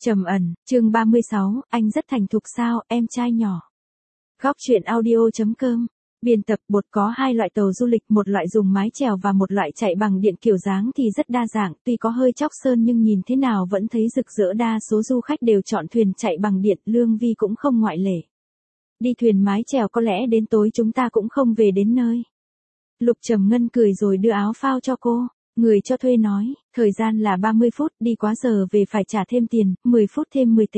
Trầm ẩn, chương 36, anh rất thành thục sao, em trai nhỏ. Góc truyện audio.com. Biên tập bột có hai loại tàu du lịch, một loại dùng mái chèo và một loại chạy bằng điện, kiểu dáng thì rất đa dạng, tuy có hơi chóc sơn nhưng nhìn thế nào vẫn thấy rực rỡ, đa số du khách đều chọn thuyền chạy bằng điện, Lương Vi cũng không ngoại lệ. Đi thuyền mái chèo có lẽ đến tối chúng ta cũng không về đến nơi. Lục Trầm Ngân cười rồi đưa áo phao cho cô. Người cho thuê nói, thời gian là 30 phút, đi quá giờ về phải trả thêm tiền, 10 phút thêm 10 tể.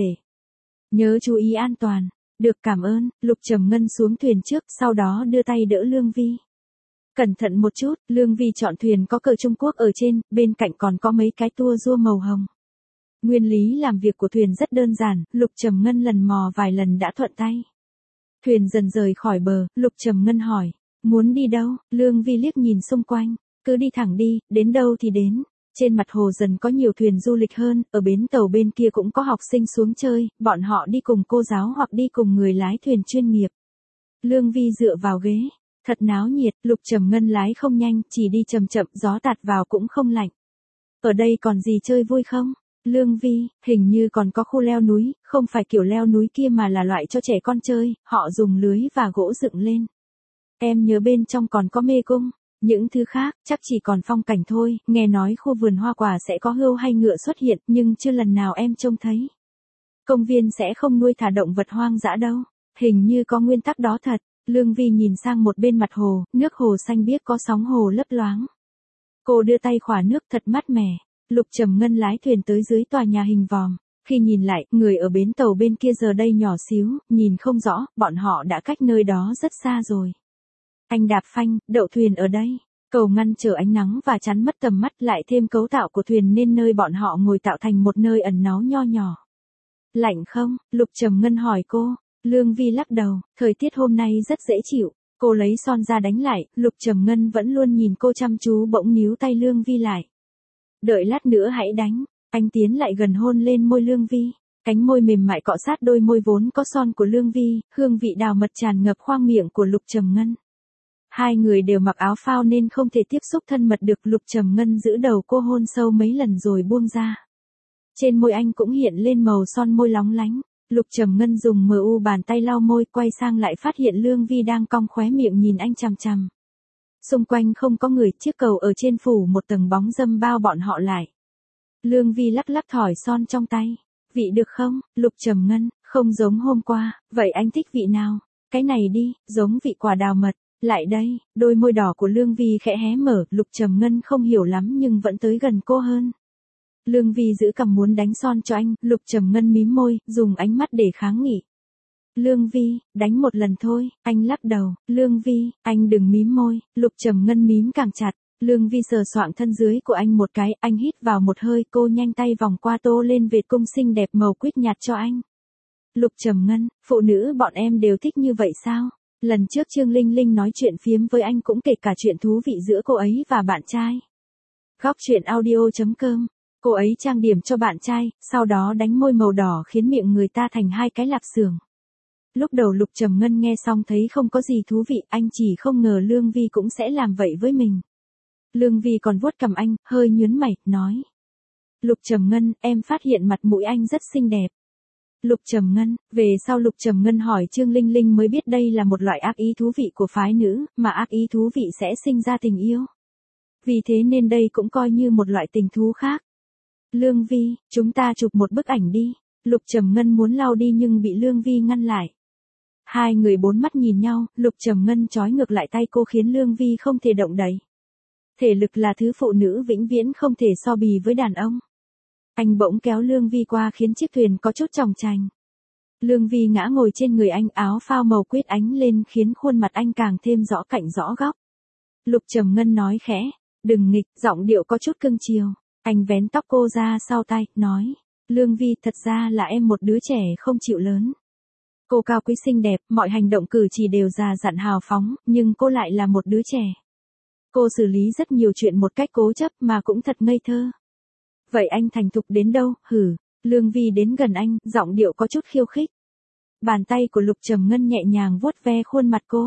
Nhớ chú ý an toàn. Được, cảm ơn. Lục Trầm Ngân xuống thuyền trước, sau đó đưa tay đỡ Lương Vi. Cẩn thận một chút. Lương Vi chọn thuyền có cờ Trung Quốc ở trên, bên cạnh còn có mấy cái tua rua màu hồng. Nguyên lý làm việc của thuyền rất đơn giản, Lục Trầm Ngân lần mò vài lần đã thuận tay. Thuyền dần rời khỏi bờ, Lục Trầm Ngân hỏi, muốn đi đâu? Lương Vi liếc nhìn xung quanh. Cứ đi thẳng đi, đến đâu thì đến. Trên mặt hồ dần có nhiều thuyền du lịch hơn, ở bến tàu bên kia cũng có học sinh xuống chơi, bọn họ đi cùng cô giáo hoặc đi cùng người lái thuyền chuyên nghiệp. Lương Vi dựa vào ghế, thật náo nhiệt. Lục Trầm Ngân lái không nhanh, chỉ đi chậm chậm, gió tạt vào cũng không lạnh. Ở đây còn gì chơi vui không? Lương Vi, hình như còn có khu leo núi, không phải kiểu leo núi kia mà là loại cho trẻ con chơi, họ dùng lưới và gỗ dựng lên. Em nhớ bên trong còn có mê cung. Những thứ khác, chắc chỉ còn phong cảnh thôi, nghe nói khu vườn hoa quả sẽ có hươu hay ngựa xuất hiện, nhưng chưa lần nào em trông thấy. Công viên sẽ không nuôi thả động vật hoang dã đâu, hình như có nguyên tắc đó thật. Lương Vi nhìn sang một bên mặt hồ, nước hồ xanh biếc có sóng hồ lấp loáng. Cô đưa tay khỏa nước thật mát mẻ. Lục Trầm Ngân lái thuyền tới dưới tòa nhà hình vòm. Khi nhìn lại, người ở bến tàu bên kia giờ đây nhỏ xíu, nhìn không rõ, bọn họ đã cách nơi đó rất xa rồi. Anh đạp phanh, đậu thuyền ở đây. Cầu ngăn trở ánh nắng và chắn mất tầm mắt, lại thêm cấu tạo của thuyền nên nơi bọn họ ngồi tạo thành một nơi ẩn náu nho nhỏ. Lạnh không? Lục Trầm Ngân hỏi cô. Lương Vi lắc đầu, thời tiết hôm nay rất dễ chịu. Cô lấy son ra đánh lại, Lục Trầm Ngân vẫn luôn nhìn cô chăm chú, bỗng níu tay Lương Vi lại. Đợi lát nữa hãy đánh. Anh tiến lại gần hôn lên môi Lương Vi. Cánh môi mềm mại cọ sát đôi môi vốn có son của Lương Vi, hương vị đào mật tràn ngập khoang miệng của Lục Trầm Ngân. Hai người đều mặc áo phao nên không thể tiếp xúc thân mật được. Lục Trầm Ngân giữ đầu cô hôn sâu mấy lần rồi buông ra. Trên môi anh cũng hiện lên màu son môi lóng lánh. Lục Trầm Ngân dùng bàn tay lau môi, quay sang lại phát hiện Lương Vi đang cong khóe miệng nhìn anh chằm chằm. Xung quanh không có người, chiếc cầu ở trên phủ một tầng bóng râm bao bọn họ lại. Lương Vi lắc lắc thỏi son trong tay. Vị được không? Lục Trầm Ngân, không giống hôm qua, vậy anh thích vị nào? Cái này đi, giống vị quả đào mật. Lại đây, đôi môi đỏ của Lương Vi khẽ hé mở, Lục Trầm Ngân không hiểu lắm nhưng vẫn tới gần cô hơn. Lương Vi giữ cằm muốn đánh son cho anh, Lục Trầm Ngân mím môi, dùng ánh mắt để kháng nghị. Lương Vi, đánh một lần thôi, anh lắc đầu. Lương Vi, anh đừng mím môi. Lục Trầm Ngân mím càng chặt. Lương Vi sờ soạng thân dưới của anh một cái, anh hít vào một hơi, cô nhanh tay vòng qua tô lên vệt cung xinh đẹp màu quýt nhạt cho anh. Lục Trầm Ngân, phụ nữ bọn em đều thích như vậy sao? Lần trước Trương Linh Linh nói chuyện phiếm với anh cũng kể cả chuyện thú vị giữa cô ấy và bạn trai. Góc truyện audio.com. Cô ấy trang điểm cho bạn trai, sau đó đánh môi màu đỏ khiến miệng người ta thành hai cái lạp xưởng. Lúc đầu Lục Trầm Ngân nghe xong thấy không có gì thú vị, anh chỉ không ngờ Lương Vi cũng sẽ làm vậy với mình. Lương Vi còn vuốt cằm anh, hơi nhướng mày, nói. Lục Trầm Ngân, em phát hiện mặt mũi anh rất xinh đẹp. Lục Trầm Ngân, về sau Lục Trầm Ngân hỏi Trương Linh Linh mới biết đây là một loại ác ý thú vị của phái nữ, mà ác ý thú vị sẽ sinh ra tình yêu. Vì thế nên đây cũng coi như một loại tình thú khác. Lương Vi, chúng ta chụp một bức ảnh đi. Lục Trầm Ngân muốn lau đi nhưng bị Lương Vi ngăn lại. Hai người bốn mắt nhìn nhau, Lục Trầm Ngân trói ngược lại tay cô khiến Lương Vi không thể động đậy. Thể lực là thứ phụ nữ vĩnh viễn không thể so bì với đàn ông. Anh bỗng kéo Lương Vi qua khiến chiếc thuyền có chút chòng chành. Lương Vi ngã ngồi trên người anh, áo phao màu quýt ánh lên khiến khuôn mặt anh càng thêm rõ cạnh rõ góc. Lục Trầm Ngân nói khẽ, đừng nghịch, giọng điệu có chút cưng chiều. Anh vén tóc cô ra sau tai, nói, Lương Vi, thật ra là em một đứa trẻ không chịu lớn. Cô cao quý xinh đẹp, mọi hành động cử chỉ đều già dặn hào phóng, nhưng cô lại là một đứa trẻ. Cô xử lý rất nhiều chuyện một cách cố chấp mà cũng thật ngây thơ. Vậy anh thành thục đến đâu, hử? Lương Vi đến gần anh, giọng điệu có chút khiêu khích. Bàn tay của Lục Trầm Ngân nhẹ nhàng vuốt ve khuôn mặt cô.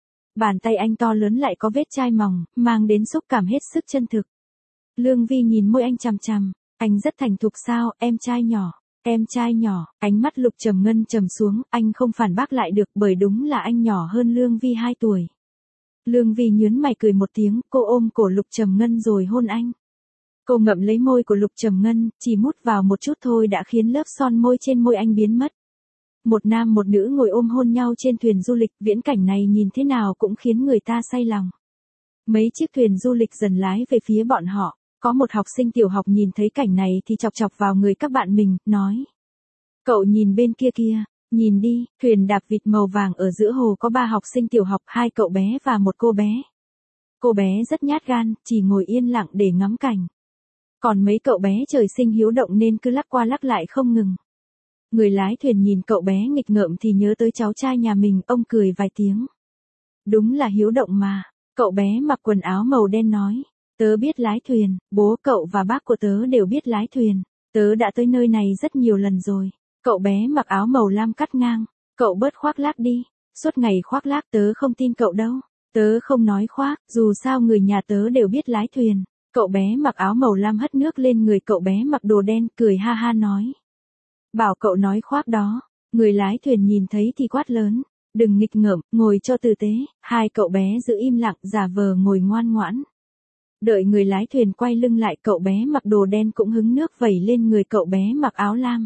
Bàn tay anh to lớn lại có vết chai mỏng, mang đến xúc cảm hết sức chân thực. Lương Vi nhìn môi anh chằm chằm, anh rất thành thục sao, em trai nhỏ. Em trai nhỏ, ánh mắt Lục Trầm Ngân trầm xuống, anh không phản bác lại được bởi đúng là anh nhỏ hơn Lương Vi 2 tuổi. Lương Vi nhướng mày cười một tiếng, cô ôm cổ Lục Trầm Ngân rồi hôn anh. Cô ngậm lấy môi của Lục Trầm Ngân, chỉ mút vào một chút thôi đã khiến lớp son môi trên môi anh biến mất. Một nam một nữ ngồi ôm hôn nhau trên thuyền du lịch, viễn cảnh này nhìn thế nào cũng khiến người ta say lòng. Mấy chiếc thuyền du lịch dần lái về phía bọn họ, có một học sinh tiểu học nhìn thấy cảnh này thì chọc chọc vào người các bạn mình, nói. Cậu nhìn bên kia kìa, nhìn đi, thuyền đạp vịt màu vàng ở giữa hồ có 3 học sinh tiểu học, 2 cậu bé và một cô bé. Cô bé rất nhát gan, chỉ ngồi yên lặng để ngắm cảnh. Còn mấy cậu bé trời sinh hiếu động nên cứ lắc qua lắc lại không ngừng. Người lái thuyền nhìn cậu bé nghịch ngợm thì nhớ tới cháu trai nhà mình, ông cười vài tiếng. Đúng là hiếu động mà, cậu bé mặc quần áo màu đen nói. Tớ biết lái thuyền, bố cậu và bác của tớ đều biết lái thuyền. Tớ đã tới nơi này rất nhiều lần rồi. Cậu bé mặc áo màu lam cắt ngang. Cậu bớt khoác lác đi. Suốt ngày khoác lác tớ không tin cậu đâu. Tớ không nói khoác, dù sao người nhà tớ đều biết lái thuyền. Cậu bé mặc áo màu lam hất nước lên người cậu bé mặc đồ đen, cười ha ha nói. Bảo cậu nói khoác đó. Người lái thuyền nhìn thấy thì quát lớn. Đừng nghịch ngợm, ngồi cho tử tế. 2 cậu bé giữ im lặng, giả vờ ngồi ngoan ngoãn. Đợi người lái thuyền quay lưng lại, cậu bé mặc đồ đen cũng hứng nước vẩy lên người cậu bé mặc áo lam.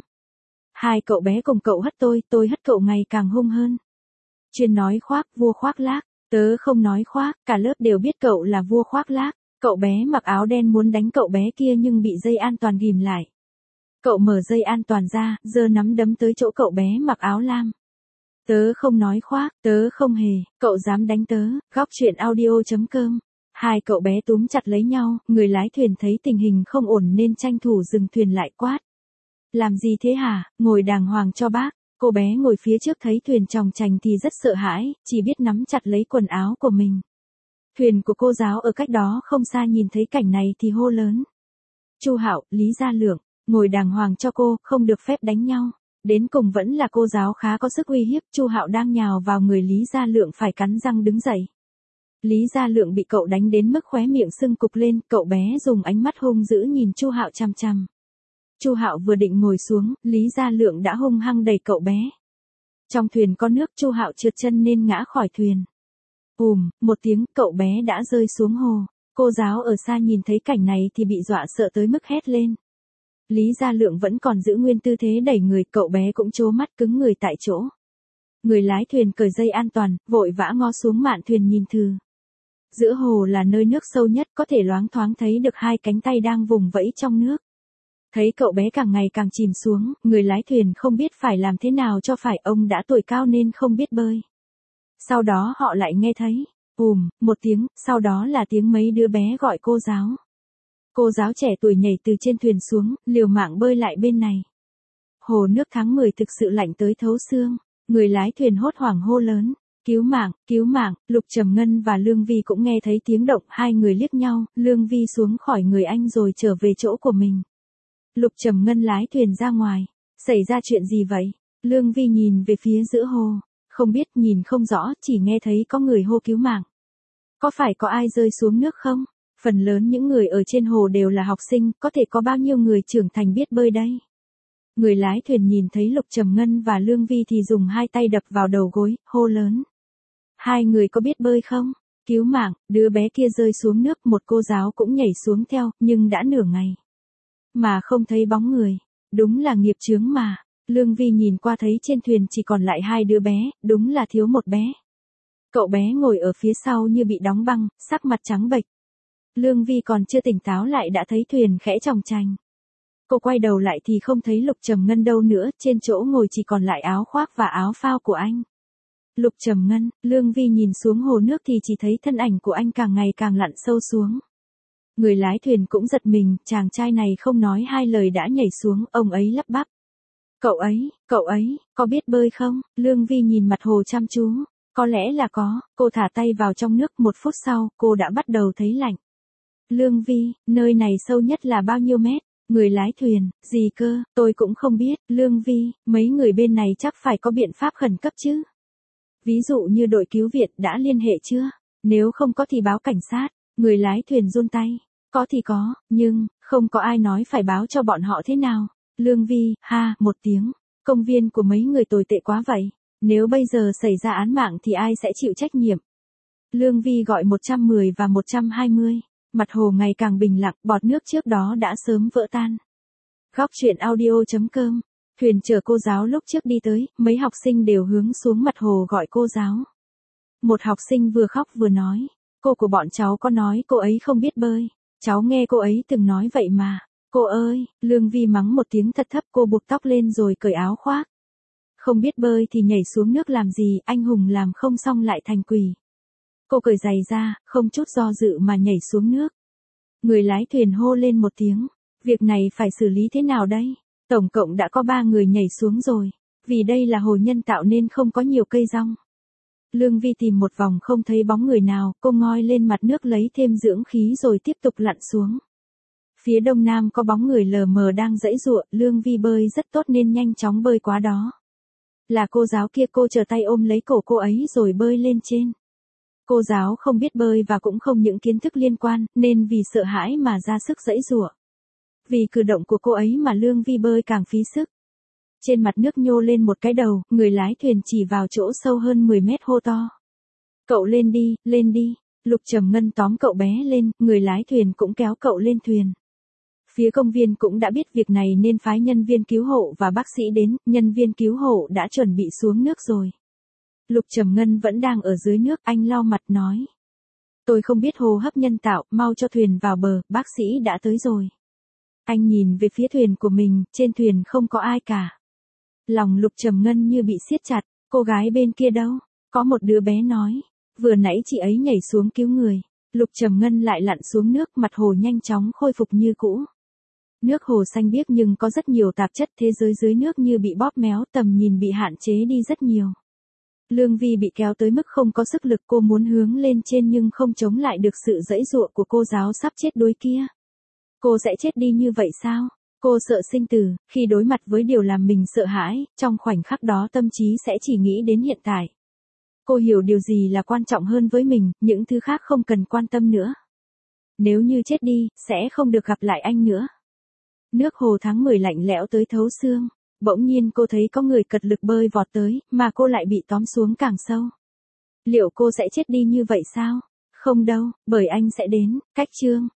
2 cậu bé cùng cậu hất tôi hất cậu ngày càng hung hơn. Chuyên nói khoác, vua khoác lác. Tớ không nói khoác, cả lớp đều biết cậu là vua khoác lác. Cậu bé mặc áo đen muốn đánh cậu bé kia nhưng bị dây an toàn ghìm lại. Cậu mở dây an toàn ra, giơ nắm đấm tới chỗ cậu bé mặc áo lam. Tớ không nói khoác, tớ không hề, cậu dám đánh tớ. Góc truyện audio.com. 2 cậu bé túm chặt lấy nhau, người lái thuyền thấy tình hình không ổn nên tranh thủ dừng thuyền lại quát. Làm gì thế hả, ngồi đàng hoàng cho bác. Cô bé ngồi phía trước thấy thuyền chòng chành thì rất sợ hãi, chỉ biết nắm chặt lấy quần áo của mình. Thuyền của cô giáo ở cách đó không xa nhìn thấy cảnh này thì hô lớn. Chu Hạo, Lý Gia Lượng, ngồi đàng hoàng cho cô, không được phép đánh nhau. Đến cùng vẫn là cô giáo khá có sức uy hiếp, Chu Hạo đang nhào vào người Lý Gia Lượng phải cắn răng đứng dậy. Lý Gia Lượng bị cậu đánh đến mức khóe miệng sưng cục lên, cậu bé dùng ánh mắt hung dữ nhìn Chu Hạo chằm chằm. Chu Hạo vừa định ngồi xuống, Lý Gia Lượng đã hung hăng đẩy cậu bé. Trong thuyền có nước, Chu Hạo trượt chân nên ngã khỏi thuyền. Một tiếng, cậu bé đã rơi xuống hồ. Cô giáo ở xa nhìn thấy cảnh này thì bị dọa sợ tới mức hét lên. Lý Gia Lượng vẫn còn giữ nguyên tư thế đẩy người, cậu bé cũng trố mắt cứng người tại chỗ. Người lái thuyền cởi dây an toàn, vội vã ngó xuống mạn thuyền nhìn thử. Giữa hồ là nơi nước sâu nhất, có thể loáng thoáng thấy được 2 cánh tay đang vùng vẫy trong nước. Thấy cậu bé càng ngày càng chìm xuống, người lái thuyền không biết phải làm thế nào cho phải, ông đã tuổi cao nên không biết bơi. Sau đó họ lại nghe thấy, một tiếng, sau đó là tiếng mấy đứa bé gọi cô giáo. Cô giáo trẻ tuổi nhảy từ trên thuyền xuống, liều mạng bơi lại bên này. Hồ nước tháng 10 thực sự lạnh tới thấu xương, người lái thuyền hốt hoảng hô lớn. Cứu mạng, Lục Trầm Ngân và Lương Vi cũng nghe thấy tiếng động, 2 người liếc nhau, Lương Vi xuống khỏi người anh rồi trở về chỗ của mình. Lục Trầm Ngân lái thuyền ra ngoài, xảy ra chuyện gì vậy? Lương Vi nhìn về phía giữa hồ, không biết, nhìn không rõ, chỉ nghe thấy có người hô cứu mạng. Có phải có ai rơi xuống nước không? Phần lớn những người ở trên hồ đều là học sinh, có thể có bao nhiêu người trưởng thành biết bơi đây? Người lái thuyền nhìn thấy Lục Trầm Ngân và Lương Vi thì dùng 2 tay đập vào đầu gối, hô lớn. 2 người có biết bơi không? Cứu mạng, đứa bé kia rơi xuống nước, một cô giáo cũng nhảy xuống theo, nhưng đã nửa ngày. Mà không thấy bóng người. Đúng là nghiệp chướng mà. Lương Vi nhìn qua thấy trên thuyền chỉ còn lại 2 đứa bé, đúng là thiếu một bé. Cậu bé ngồi ở phía sau như bị đóng băng, sắc mặt trắng bệch. Lương Vi còn chưa tỉnh táo lại đã thấy thuyền khẽ chòng chành. Cô quay đầu lại thì không thấy Lục Trầm Ngân đâu nữa, trên chỗ ngồi chỉ còn lại áo khoác và áo phao của anh. Lục Trầm Ngân, Lương Vi nhìn xuống hồ nước thì chỉ thấy thân ảnh của anh càng ngày càng lặn sâu xuống. Người lái thuyền cũng giật mình, chàng trai này không nói 2 lời đã nhảy xuống, ông ấy lắp bắp. Cậu ấy, có biết bơi không? Lương Vi nhìn mặt hồ chăm chú. Có lẽ là có, cô thả tay vào trong nước, 1 phút sau, cô đã bắt đầu thấy lạnh. Lương Vi, nơi này sâu nhất là bao nhiêu mét? Người lái thuyền, gì cơ, tôi cũng không biết. Lương Vi, mấy người bên này chắc phải có biện pháp khẩn cấp chứ. Ví dụ như đội cứu viện đã liên hệ chưa? Nếu không có thì báo cảnh sát. Người lái thuyền run tay. Có thì có, nhưng, không có ai nói phải báo cho bọn họ thế nào. Lương Vi, ha, một tiếng. Công viên của mấy người tồi tệ quá vậy. Nếu bây giờ xảy ra án mạng thì ai sẽ chịu trách nhiệm? Lương Vi gọi 110 và 120. Mặt hồ ngày càng bình lặng, bọt nước trước đó đã sớm vỡ tan. Góc truyện audio.com. Thuyền chở cô giáo lúc trước đi tới, mấy học sinh đều hướng xuống mặt hồ gọi cô giáo. Một học sinh vừa khóc vừa nói, cô của bọn cháu có nói cô ấy không biết bơi. Cháu nghe cô ấy từng nói vậy mà. Cô ơi, Lương Vi mắng một tiếng thật thấp, cô buộc tóc lên rồi cởi áo khoác. Không biết bơi thì nhảy xuống nước làm gì, anh hùng làm không xong lại thành quỷ. Cô cởi giày ra, không chút do dự mà nhảy xuống nước. Người lái thuyền hô lên một tiếng, việc này phải xử lý thế nào đây? Tổng cộng đã có 3 người nhảy xuống rồi, vì đây là hồ nhân tạo nên không có nhiều cây rong. Lương Vi tìm một vòng không thấy bóng người nào, cô ngoi lên mặt nước lấy thêm dưỡng khí rồi tiếp tục lặn xuống. Phía đông nam có bóng người lờ mờ đang giãy giụa, Lương Vi bơi rất tốt nên nhanh chóng bơi qua đó. Là cô giáo kia, cô trở tay ôm lấy cổ cô ấy rồi bơi lên trên. Cô giáo không biết bơi và cũng không những kiến thức liên quan, nên vì sợ hãi mà ra sức giãy giụa. Vì cử động của cô ấy mà Lương Vi bơi càng phí sức. Trên mặt nước nhô lên một cái đầu, người lái thuyền chỉ vào chỗ sâu hơn 10 mét hô to. Cậu lên đi, lên đi. Lục Trầm Ngân tóm cậu bé lên, người lái thuyền cũng kéo cậu lên thuyền. Phía công viên cũng đã biết việc này nên phái nhân viên cứu hộ và bác sĩ đến, nhân viên cứu hộ đã chuẩn bị xuống nước rồi. Lục Trầm Ngân vẫn đang ở dưới nước, anh lau mặt nói. Tôi không biết hô hấp nhân tạo, mau cho thuyền vào bờ, bác sĩ đã tới rồi. Anh nhìn về phía thuyền của mình, trên thuyền không có ai cả. Lòng Lục Trầm Ngân như bị siết chặt, cô gái bên kia đâu? Có một đứa bé nói, vừa nãy chị ấy nhảy xuống cứu người. Lục Trầm Ngân lại lặn xuống nước, mặt hồ nhanh chóng khôi phục như cũ. Nước hồ xanh biếc nhưng có rất nhiều tạp chất, thế giới dưới nước như bị bóp méo, tầm nhìn bị hạn chế đi rất nhiều. Lương Vi bị kéo tới mức không có sức lực, cô muốn hướng lên trên nhưng không chống lại được sự giãy giụa của cô giáo sắp chết đuối kia. Cô sẽ chết đi như vậy sao? Cô sợ sinh tử, khi đối mặt với điều làm mình sợ hãi, trong khoảnh khắc đó tâm trí sẽ chỉ nghĩ đến hiện tại. Cô hiểu điều gì là quan trọng hơn với mình, những thứ khác không cần quan tâm nữa. Nếu như chết đi, sẽ không được gặp lại anh nữa. Nước hồ tháng 10 lạnh lẽo tới thấu xương. Bỗng nhiên cô thấy có người cật lực bơi vọt tới, mà cô lại bị tóm xuống càng sâu. Liệu cô sẽ chết đi như vậy sao? Không đâu, bởi anh sẽ đến. Cách chương.